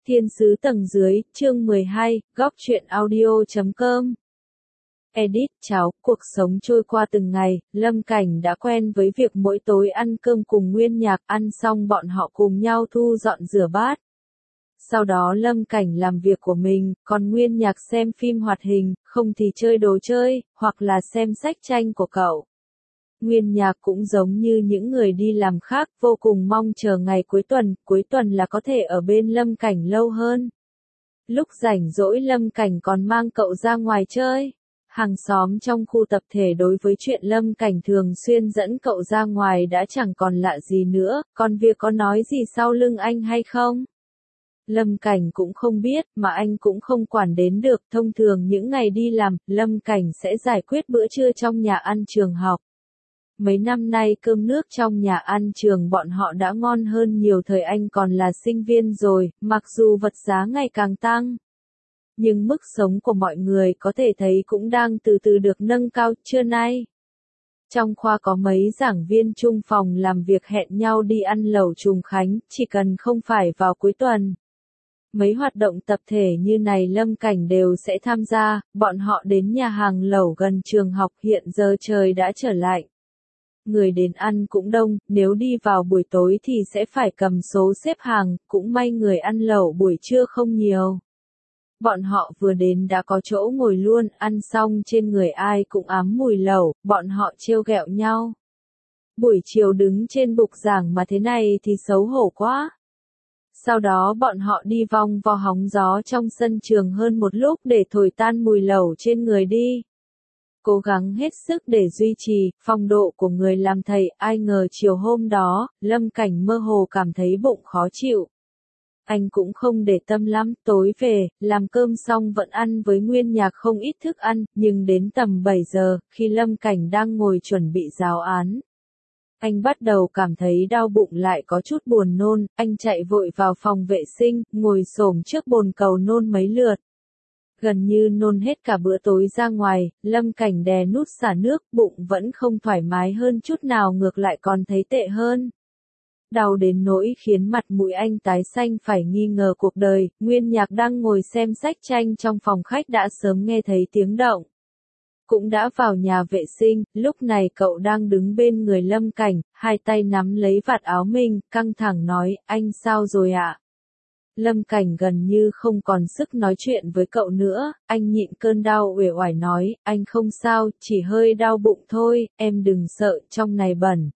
Thiên sứ tầng dưới, chương 12, góc truyện audio.com. Edit, cháu, cuộc sống trôi qua từng ngày, Lâm Cảnh đã quen với việc mỗi tối ăn cơm cùng Nguyên Nhạc, ăn xong bọn họ cùng nhau thu dọn rửa bát. Sau đó Lâm Cảnh làm việc của mình, còn Nguyên Nhạc xem phim hoạt hình, không thì chơi đồ chơi, hoặc là xem sách tranh của cậu. Nguyên Nhạc cũng giống như những người đi làm khác, vô cùng mong chờ ngày cuối tuần là có thể ở bên Lâm Cảnh lâu hơn. Lúc rảnh rỗi Lâm Cảnh còn mang cậu ra ngoài chơi. Hàng xóm trong khu tập thể đối với chuyện Lâm Cảnh thường xuyên dẫn cậu ra ngoài đã chẳng còn lạ gì nữa, còn việc có nói gì sau lưng anh hay không? Lâm Cảnh cũng không biết, mà anh cũng không quản đến được. Thông thường những ngày đi làm, Lâm Cảnh sẽ giải quyết bữa trưa trong nhà ăn trường học. Mấy năm nay cơm nước trong nhà ăn trường bọn họ đã ngon hơn nhiều thời anh còn là sinh viên rồi, mặc dù vật giá ngày càng tăng. Nhưng mức sống của mọi người có thể thấy cũng đang từ từ được nâng cao. Trưa nay, trong khoa có mấy giảng viên chung phòng làm việc hẹn nhau đi ăn lẩu Trùng Khánh, chỉ cần không phải vào cuối tuần. Mấy hoạt động tập thể như này Lâm Cảnh đều sẽ tham gia. Bọn họ đến nhà hàng lẩu gần trường học, hiện giờ trời đã trở lạnh. Người đến ăn cũng đông, nếu đi vào buổi tối thì sẽ phải cầm số xếp hàng, cũng may người ăn lẩu buổi trưa không nhiều. Bọn họ vừa đến đã có chỗ ngồi luôn, ăn xong trên người ai cũng ám mùi lẩu, bọn họ trêu ghẹo nhau. Buổi chiều đứng trên bục giảng mà thế này thì xấu hổ quá. Sau đó bọn họ đi vòng vo hóng gió trong sân trường hơn một lúc để thổi tan mùi lẩu trên người đi. Cố gắng hết sức để duy trì phong độ của người làm thầy, ai ngờ chiều hôm đó, Lâm Cảnh mơ hồ cảm thấy bụng khó chịu. Anh cũng không để tâm lắm, tối về, làm cơm xong vẫn ăn với Nguyên Nhạc không ít thức ăn, nhưng đến tầm 7 giờ, khi Lâm Cảnh đang ngồi chuẩn bị giáo án. Anh bắt đầu cảm thấy đau bụng lại có chút buồn nôn, anh chạy vội vào phòng vệ sinh, ngồi xổm trước bồn cầu nôn mấy lượt. Gần như nôn hết cả bữa tối ra ngoài, Lâm Cảnh đè nút xả nước, bụng vẫn không thoải mái hơn chút nào, ngược lại còn thấy tệ hơn. Đau đến nỗi khiến mặt mũi anh tái xanh, phải nghi ngờ cuộc đời. Nguyên Nhạc đang ngồi xem sách tranh trong phòng khách đã sớm nghe thấy tiếng động. Cũng đã vào nhà vệ sinh, lúc này cậu đang đứng bên người Lâm Cảnh, hai tay nắm lấy vạt áo mình, căng thẳng nói, anh sao rồi ạ? Lâm Cảnh gần như không còn sức nói chuyện với cậu nữa, anh nhịn cơn đau uể oải nói, anh không sao, chỉ hơi đau bụng thôi, em đừng sợ, trong này bẩn.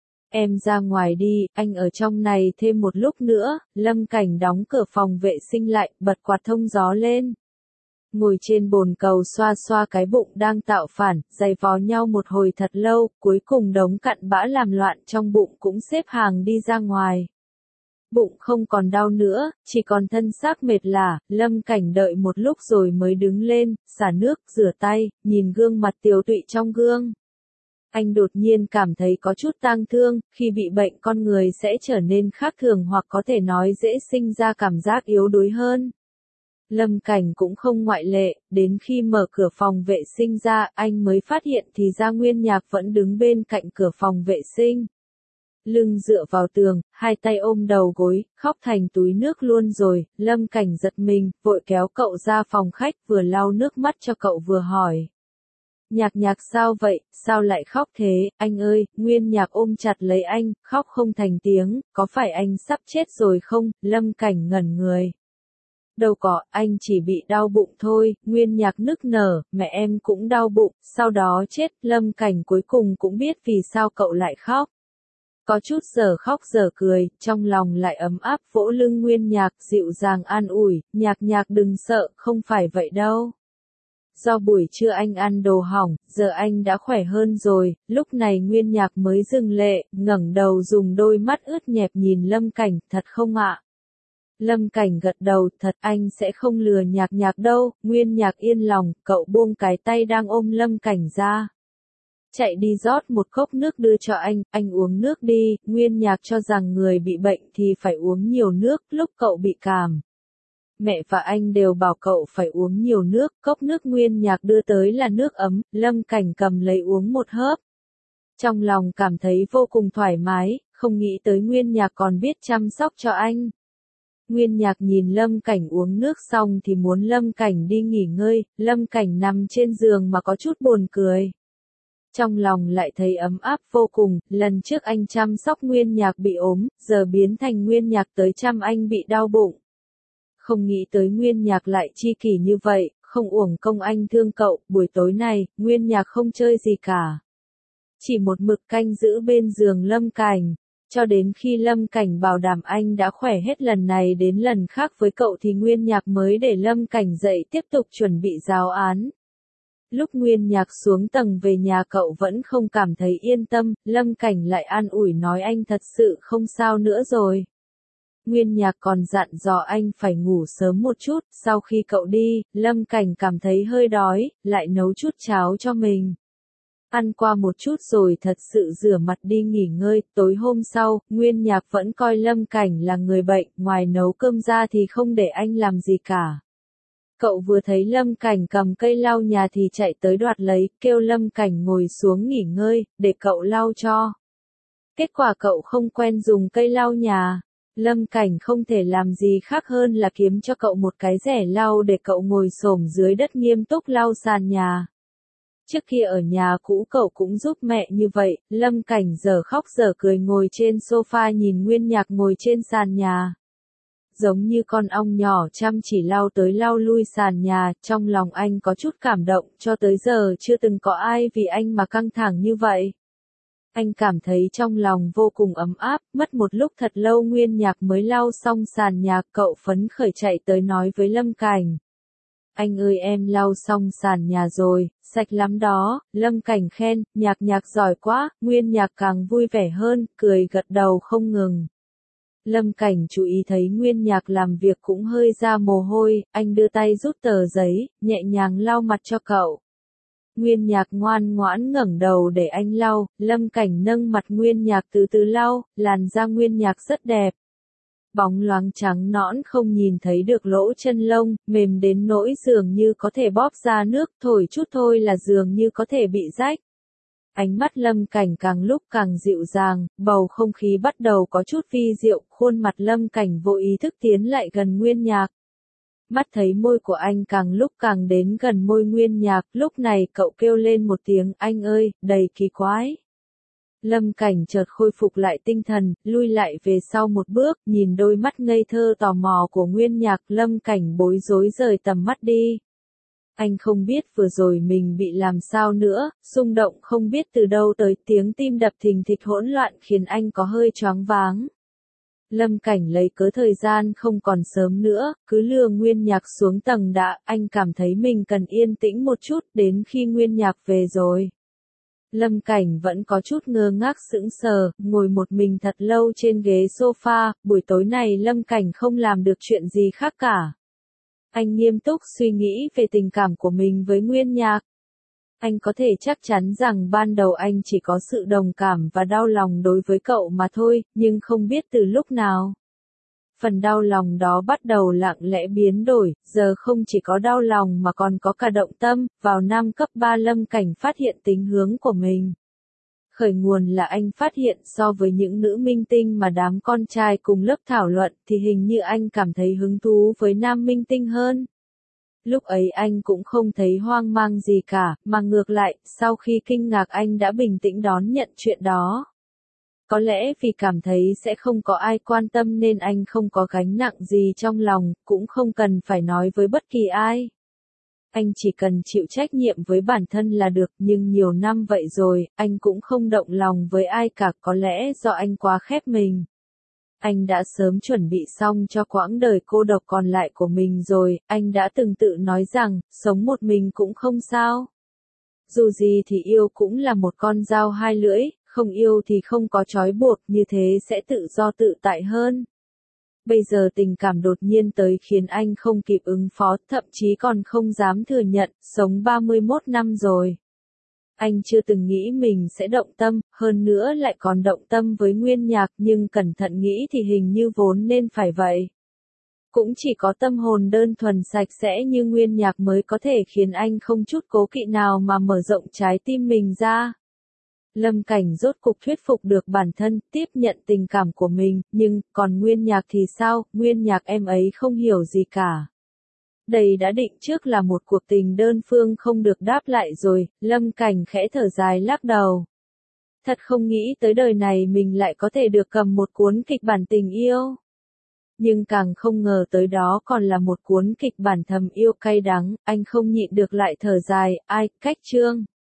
Em ra ngoài đi, anh ở trong này thêm một lúc nữa. Lâm Cảnh đóng cửa phòng vệ sinh lại, bật quạt thông gió lên. Ngồi trên bồn cầu xoa xoa cái bụng đang tạo phản, giày vò nhau một hồi thật lâu, cuối cùng đống cặn bã làm loạn trong bụng cũng xếp hàng đi ra ngoài. Bụng không còn đau nữa, chỉ còn thân xác mệt lả. Lâm Cảnh đợi một lúc rồi mới đứng lên, xả nước, rửa tay, nhìn gương mặt tiều tụy trong gương. Anh đột nhiên cảm thấy có chút tang thương, khi bị bệnh con người sẽ trở nên khác thường hoặc có thể nói dễ sinh ra cảm giác yếu đuối hơn. Lâm Cảnh cũng không ngoại lệ, đến khi mở cửa phòng vệ sinh ra, anh mới phát hiện thì ra Nguyên Nhạc vẫn đứng bên cạnh cửa phòng vệ sinh. Lưng dựa vào tường, hai tay ôm đầu gối, khóc thành túi nước luôn rồi. Lâm Cảnh giật mình, vội kéo cậu ra phòng khách, vừa lau nước mắt cho cậu vừa hỏi. Nhạc sao vậy, sao lại khóc thế, anh ơi? Nguyên Nhạc ôm chặt lấy anh, khóc không thành tiếng, có phải anh sắp chết rồi không? Lâm Cảnh ngẩn người. Đâu có, anh chỉ bị đau bụng thôi. Nguyên Nhạc nức nở, mẹ em cũng đau bụng, sau đó chết. Lâm Cảnh cuối cùng cũng biết vì sao cậu lại khóc. Có chút giờ khóc giờ cười, trong lòng lại ấm áp, vỗ lưng Nguyên Nhạc, dịu dàng an ủi, Nhạc đừng sợ, không phải vậy đâu. Do buổi trưa anh ăn đồ hỏng, giờ anh đã khỏe hơn rồi. Lúc này Nguyên Nhạc mới dừng lệ, ngẩng đầu dùng đôi mắt ướt nhẹp nhìn Lâm Cảnh, thật không ạ? Lâm Cảnh gật đầu, thật, anh sẽ không lừa Nhạc đâu. Nguyên Nhạc yên lòng, cậu buông cái tay đang ôm Lâm Cảnh ra. Chạy đi rót một cốc nước đưa cho anh uống nước đi. Nguyên Nhạc cho rằng người bị bệnh thì phải uống nhiều nước, lúc cậu bị cảm. Mẹ và anh đều bảo cậu phải uống nhiều nước, cốc nước Nguyên Nhạc đưa tới là nước ấm, Lâm Cảnh cầm lấy uống một hớp. Trong lòng cảm thấy vô cùng thoải mái, không nghĩ tới Nguyên Nhạc còn biết chăm sóc cho anh. Nguyên Nhạc nhìn Lâm Cảnh uống nước xong thì muốn Lâm Cảnh đi nghỉ ngơi, Lâm Cảnh nằm trên giường mà có chút buồn cười. Trong lòng lại thấy ấm áp vô cùng, lần trước anh chăm sóc Nguyên Nhạc bị ốm, giờ biến thành Nguyên Nhạc tới chăm anh bị đau bụng. Không nghĩ tới Nguyên Nhạc lại chi kỷ như vậy, không uổng công anh thương cậu, buổi tối này, Nguyên Nhạc không chơi gì cả. Chỉ một mực canh giữ bên giường Lâm Cảnh, cho đến khi Lâm Cảnh bảo đảm anh đã khỏe hết lần này đến lần khác với cậu thì Nguyên Nhạc mới để Lâm Cảnh dậy tiếp tục chuẩn bị giáo án. Lúc Nguyên Nhạc xuống tầng về nhà cậu vẫn không cảm thấy yên tâm, Lâm Cảnh lại an ủi nói anh thật sự không sao nữa rồi. Nguyên Nhạc còn dặn dò anh phải ngủ sớm một chút, sau khi cậu đi, Lâm Cảnh cảm thấy hơi đói, lại nấu chút cháo cho mình. Ăn qua một chút rồi thật sự rửa mặt đi nghỉ ngơi, tối hôm sau, Nguyên Nhạc vẫn coi Lâm Cảnh là người bệnh, ngoài nấu cơm ra thì không để anh làm gì cả. Cậu vừa thấy Lâm Cảnh cầm cây lau nhà thì chạy tới đoạt lấy, kêu Lâm Cảnh ngồi xuống nghỉ ngơi, để cậu lau cho. Kết quả cậu không quen dùng cây lau nhà. Lâm Cảnh không thể làm gì khác hơn là kiếm cho cậu một cái rẻ lau để cậu ngồi xổm dưới đất nghiêm túc lau sàn nhà. Trước kia ở nhà cũ cậu cũng giúp mẹ như vậy, Lâm Cảnh giờ khóc giờ cười ngồi trên sofa nhìn Nguyên Nhạc ngồi trên sàn nhà. Giống như con ong nhỏ chăm chỉ lau tới lau lui sàn nhà, trong lòng anh có chút cảm động, cho tới giờ chưa từng có ai vì anh mà căng thẳng như vậy. Anh cảm thấy trong lòng vô cùng ấm áp, mất một lúc thật lâu Nguyên Nhạc mới lau xong sàn nhà, cậu phấn khởi chạy tới nói với Lâm Cảnh. Anh ơi em lau xong sàn nhà rồi, sạch lắm đó, Lâm Cảnh khen, Nhạc giỏi quá, Nguyên Nhạc càng vui vẻ hơn, cười gật đầu không ngừng. Lâm Cảnh chú ý thấy Nguyên Nhạc làm việc cũng hơi ra mồ hôi, anh đưa tay rút tờ giấy, nhẹ nhàng lau mặt cho cậu. Nguyên Nhạc ngoan ngoãn ngẩng đầu để anh lau, Lâm Cảnh nâng mặt Nguyên Nhạc từ từ lau, làn da Nguyên Nhạc rất đẹp. Bóng loáng trắng nõn không nhìn thấy được lỗ chân lông, mềm đến nỗi dường như có thể bóp ra nước, thổi chút thôi là dường như có thể bị rách. Ánh mắt Lâm Cảnh càng lúc càng dịu dàng, bầu không khí bắt đầu có chút vi diệu, khuôn mặt Lâm Cảnh vô ý thức tiến lại gần Nguyên Nhạc. Mắt thấy môi của anh càng lúc càng đến gần môi Nguyên Nhạc, lúc này cậu kêu lên một tiếng anh ơi, đầy kỳ quái. Lâm Cảnh chợt khôi phục lại tinh thần, lui lại về sau một bước, nhìn đôi mắt ngây thơ tò mò của Nguyên Nhạc, Lâm Cảnh bối rối rời tầm mắt đi. Anh không biết vừa rồi mình bị làm sao nữa, xung động không biết từ đâu tới, tiếng tim đập thình thịch hỗn loạn khiến anh có hơi choáng váng. Lâm Cảnh lấy cớ thời gian không còn sớm nữa, cứ lừa Nguyên Nhạc xuống tầng đã, anh cảm thấy mình cần yên tĩnh một chút, đến khi Nguyên Nhạc về rồi. Lâm Cảnh vẫn có chút ngơ ngác sững sờ, ngồi một mình thật lâu trên ghế sofa, buổi tối này Lâm Cảnh không làm được chuyện gì khác cả. Anh nghiêm túc suy nghĩ về tình cảm của mình với Nguyên Nhạc. Anh có thể chắc chắn rằng ban đầu anh chỉ có sự đồng cảm và đau lòng đối với cậu mà thôi, nhưng không biết từ lúc nào. Phần đau lòng đó bắt đầu lặng lẽ biến đổi, giờ không chỉ có đau lòng mà còn có cả động tâm, vào năm cấp 3 Lâm Cảnh phát hiện tính hướng của mình. Khởi nguồn là anh phát hiện so với những nữ minh tinh mà đám con trai cùng lớp thảo luận thì hình như anh cảm thấy hứng thú với nam minh tinh hơn. Lúc ấy anh cũng không thấy hoang mang gì cả, mà ngược lại, sau khi kinh ngạc anh đã bình tĩnh đón nhận chuyện đó. Có lẽ vì cảm thấy sẽ không có ai quan tâm nên anh không có gánh nặng gì trong lòng, cũng không cần phải nói với bất kỳ ai. Anh chỉ cần chịu trách nhiệm với bản thân là được, nhưng nhiều năm vậy rồi, anh cũng không động lòng với ai cả, có lẽ do anh quá khép mình. Anh đã sớm chuẩn bị xong cho quãng đời cô độc còn lại của mình rồi, anh đã từng tự nói rằng, sống một mình cũng không sao. Dù gì thì yêu cũng là một con dao hai lưỡi, không yêu thì không có trói buộc, như thế sẽ tự do tự tại hơn. Bây giờ tình cảm đột nhiên tới khiến anh không kịp ứng phó, thậm chí còn không dám thừa nhận, sống 31 năm rồi. Anh chưa từng nghĩ mình sẽ động tâm, hơn nữa lại còn động tâm với Nguyên Nhạc, nhưng cẩn thận nghĩ thì hình như vốn nên phải vậy. Cũng chỉ có tâm hồn đơn thuần sạch sẽ như Nguyên Nhạc mới có thể khiến anh không chút cố kỵ nào mà mở rộng trái tim mình ra. Lâm Cảnh rốt cục thuyết phục được bản thân, tiếp nhận tình cảm của mình, nhưng, còn Nguyên Nhạc thì sao, Nguyên Nhạc em ấy không hiểu gì cả. Đây đã định trước là một cuộc tình đơn phương không được đáp lại rồi, Lâm Cảnh khẽ thở dài lắc đầu. Thật không nghĩ tới đời này mình lại có thể được cầm một cuốn kịch bản tình yêu. Nhưng càng không ngờ tới đó còn là một cuốn kịch bản thầm yêu cay đắng, anh không nhịn được lại thở dài, ai, cách chương.